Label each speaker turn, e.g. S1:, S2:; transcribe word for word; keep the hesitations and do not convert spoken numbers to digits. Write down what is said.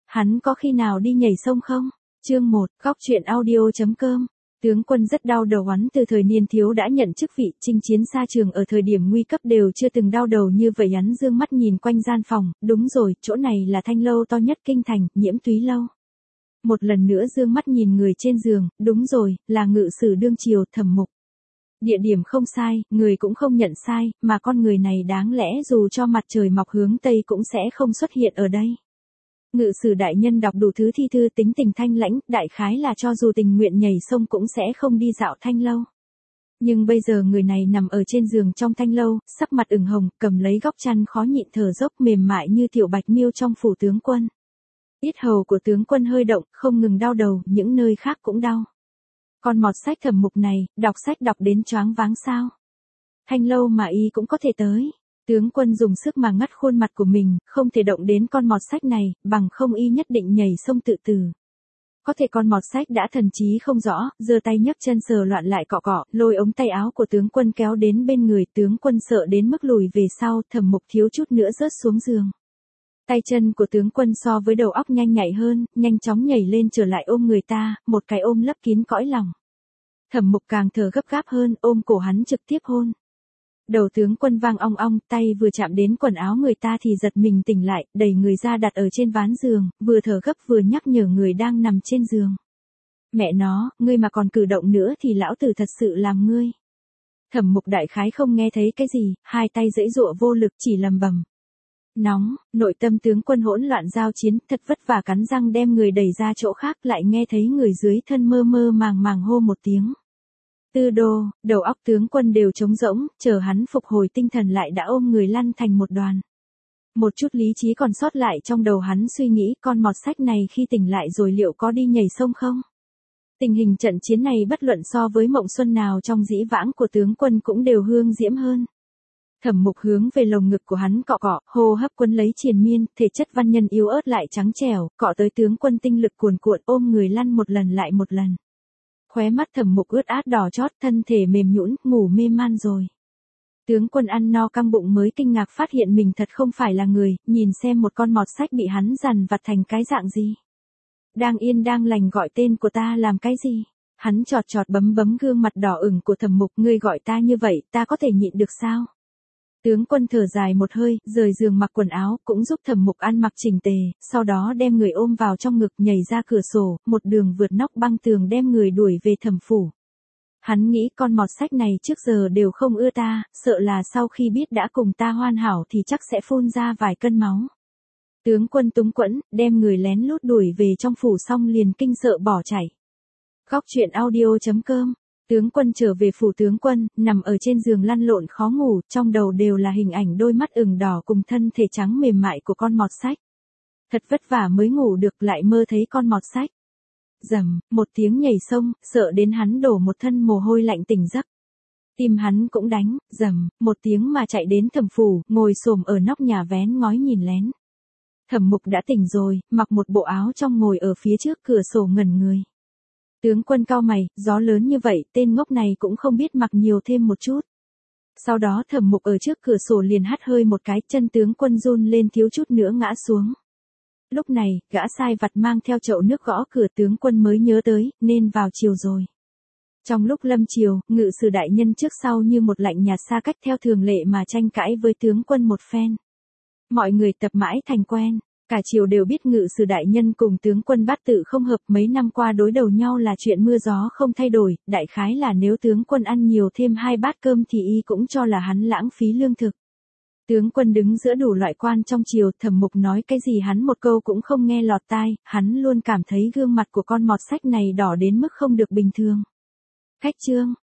S1: Hắn có khi nào đi nhảy sông không? Chương một, góc truyện audio.com. Tướng quân rất đau đầu, hắn từ thời niên thiếu đã nhận chức vị, chinh chiến xa trường, ở thời điểm nguy cấp đều chưa từng đau đầu như vậy. Hắn dương mắt nhìn quanh gian phòng, đúng rồi, chỗ này là thanh lâu to nhất kinh thành, Nhiễm Túy lâu. Một lần nữa dương mắt nhìn người trên giường, đúng rồi, là ngự sử đương triều Thẩm Mục. Địa điểm không sai, người cũng không nhận sai, mà con người này đáng lẽ dù cho mặt trời mọc hướng Tây cũng sẽ không xuất hiện ở đây. Ngự sử đại nhân đọc đủ thứ thi thư, tính tình thanh lãnh, đại khái là cho dù tình nguyện nhảy sông cũng sẽ không đi dạo thanh lâu. Nhưng bây giờ người này nằm ở trên giường trong thanh lâu, sắc mặt ửng hồng, cầm lấy góc chăn khó nhịn thở dốc, mềm mại như tiểu bạch miêu trong phủ tướng quân. Yết hầu của tướng quân hơi động, không ngừng đau đầu, những nơi khác cũng đau. Con mọt sách Thẩm Mục này, đọc sách đọc đến choáng váng sao? Thanh lâu mà y cũng có thể tới. Tướng quân dùng sức mà ngắt khuôn mặt của mình, không thể động đến con mọt sách này, bằng không y nhất định nhảy sông tự tử. Có thể con mọt sách đã thần trí không rõ, giơ tay nhấc chân sờ loạn lại cọ cọ, lôi ống tay áo của tướng quân kéo đến bên người, tướng quân sợ đến mức lùi về sau, Thẩm Mục thiếu chút nữa rớt xuống giường. Tay chân của tướng quân so với đầu óc nhanh nhạy hơn, nhanh chóng nhảy lên trở lại ôm người ta, một cái ôm lấp kín cõi lòng. Thẩm Mục càng thở gấp gáp hơn, ôm cổ hắn trực tiếp hôn. Đầu tướng quân vang ong ong, tay vừa chạm đến quần áo người ta thì giật mình tỉnh lại, đẩy người ra đặt ở trên ván giường, vừa thở gấp vừa nhắc nhở người đang nằm trên giường. Mẹ nó, ngươi mà còn cử động nữa thì lão tử thật sự làm ngươi. Thẩm Mục đại khái không nghe thấy cái gì, hai tay giãy giụa vô lực chỉ lầm bầm. Nóng, nội tâm tướng quân hỗn loạn giao chiến, thật vất vả cắn răng đem người đẩy ra chỗ khác, lại nghe thấy người dưới thân mơ mơ màng màng hô một tiếng. Tư đô, đầu óc tướng quân đều trống rỗng, chờ hắn phục hồi tinh thần lại đã ôm người lăn thành một đoàn. Một chút lý trí còn sót lại trong đầu hắn suy nghĩ con mọt sách này khi tỉnh lại rồi liệu có đi nhảy sông không? Tình hình trận chiến này bất luận so với mộng xuân nào trong dĩ vãng của tướng quân cũng đều hương diễm hơn. Thẩm Mục hướng về lồng ngực của hắn cọ cọ, hô hấp quấn lấy triền miên, thể chất văn nhân yếu ớt lại trắng trẻo, cọ tới tướng quân tinh lực cuồn cuộn, ôm người lăn một lần lại một lần. Khóe mắt Thẩm Mục ướt át đỏ chót, thân thể mềm nhũn, ngủ mê man rồi. Tướng quân ăn no căng bụng mới kinh ngạc phát hiện mình thật không phải là người, nhìn xem một con mọt sách bị hắn dằn vặt thành cái dạng gì. Đang yên đang lành gọi tên của ta làm cái gì? Hắn chọt chọt bấm bấm gương mặt đỏ ửng của Thẩm Mục, ngươi gọi ta như vậy, ta có thể nhịn được sao? Tướng quân thở dài một hơi, rời giường mặc quần áo, cũng giúp Thẩm Mục ăn mặc chỉnh tề, sau đó đem người ôm vào trong ngực, nhảy ra cửa sổ, một đường vượt nóc băng tường đem người đuổi về Thẩm phủ. Hắn nghĩ con mọt sách này trước giờ đều không ưa ta, sợ là sau khi biết đã cùng ta hoàn hảo thì chắc sẽ phun ra vài cân máu. Tướng quân túng quẫn, đem người lén lút đuổi về trong phủ xong liền kinh sợ bỏ chạy. Góc truyện audio.com. Tướng quân trở về phủ tướng quân, nằm ở trên giường lăn lộn khó ngủ, trong đầu đều là hình ảnh đôi mắt ửng đỏ cùng thân thể trắng mềm mại của con mọt sách. Thật vất vả mới ngủ được, lại mơ thấy con mọt sách. Rầm, một tiếng nhảy sông, sợ đến hắn đổ một thân mồ hôi lạnh tỉnh giấc. Tim hắn cũng đánh, rầm, một tiếng mà chạy đến Thẩm phủ, ngồi xổm ở nóc nhà vén ngói nhìn lén. Thẩm Mục đã tỉnh rồi, mặc một bộ áo trong ngồi ở phía trước cửa sổ ngẩn người. Tướng quân cau mày, gió lớn như vậy, tên ngốc này cũng không biết mặc nhiều thêm một chút. Sau đó Thẩm Mục ở trước cửa sổ liền hắt hơi một cái, chân tướng quân run lên thiếu chút nữa ngã xuống. Lúc này, gã sai vặt mang theo chậu nước gõ cửa, tướng quân mới nhớ tới, nên vào chiều rồi. Trong lúc lâm chiều, ngự sử đại nhân trước sau như một lạnh nhạt xa cách theo thường lệ mà tranh cãi với tướng quân một phen. Mọi người tập mãi thành quen. Cả triều đều biết ngự sử đại nhân cùng tướng quân Bát Tự không hợp, mấy năm qua đối đầu nhau là chuyện mưa gió không thay đổi, đại khái là nếu tướng quân ăn nhiều thêm hai bát cơm thì y cũng cho là hắn lãng phí lương thực. Tướng quân đứng giữa đủ loại quan trong triều, Thẩm Mục nói cái gì hắn một câu cũng không nghe lọt tai, hắn luôn cảm thấy gương mặt của con mọt sách này đỏ đến mức không được bình thường. Khách trương,